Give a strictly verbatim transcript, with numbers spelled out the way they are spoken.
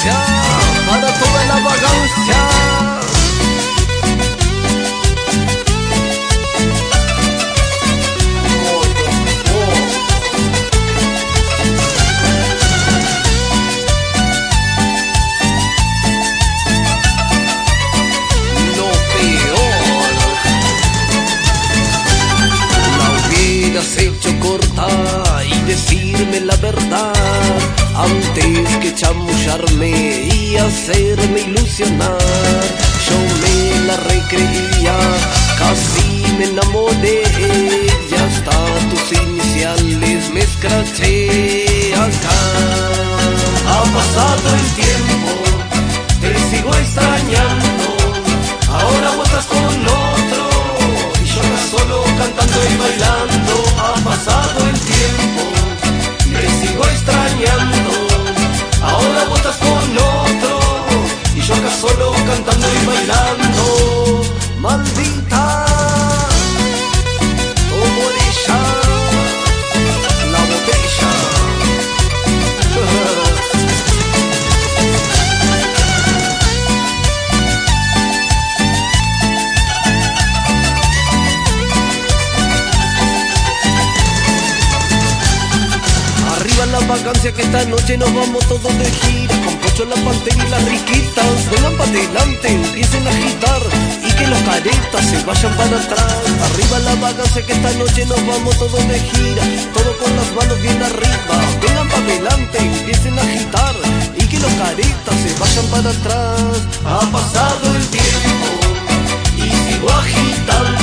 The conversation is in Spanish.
vagancia, para toda la vagancia. Hecho corta y decirme la verdad antes que chamullarme y hacerme ilusionar. Yo me la recreía, casi me enamoré, ya hasta tus iniciales me escraché acá. Ha pasado el tiempo, te sigo extrañando, ahora vos estás con otro y yo acá solo cantando y bailando. Ha pasado el tiempo, te sigo extrañando, ahora vos estás con otro y yo acá solo cantando y bailando. Maldita, como ella, la botella. La vagancia que esta noche nos vamos todos de gira, con Pocho, la Pantera y las riquitas. Vengan para adelante, empiecen a agitar y que los caretas se vayan para atrás. Arriba la vagancia que esta noche nos vamos todos de gira, todo con las manos bien arriba. Vengan para adelante, empiecen a agitar y que los caretas se vayan para atrás. Ha pasado el tiempo y sigo agitando.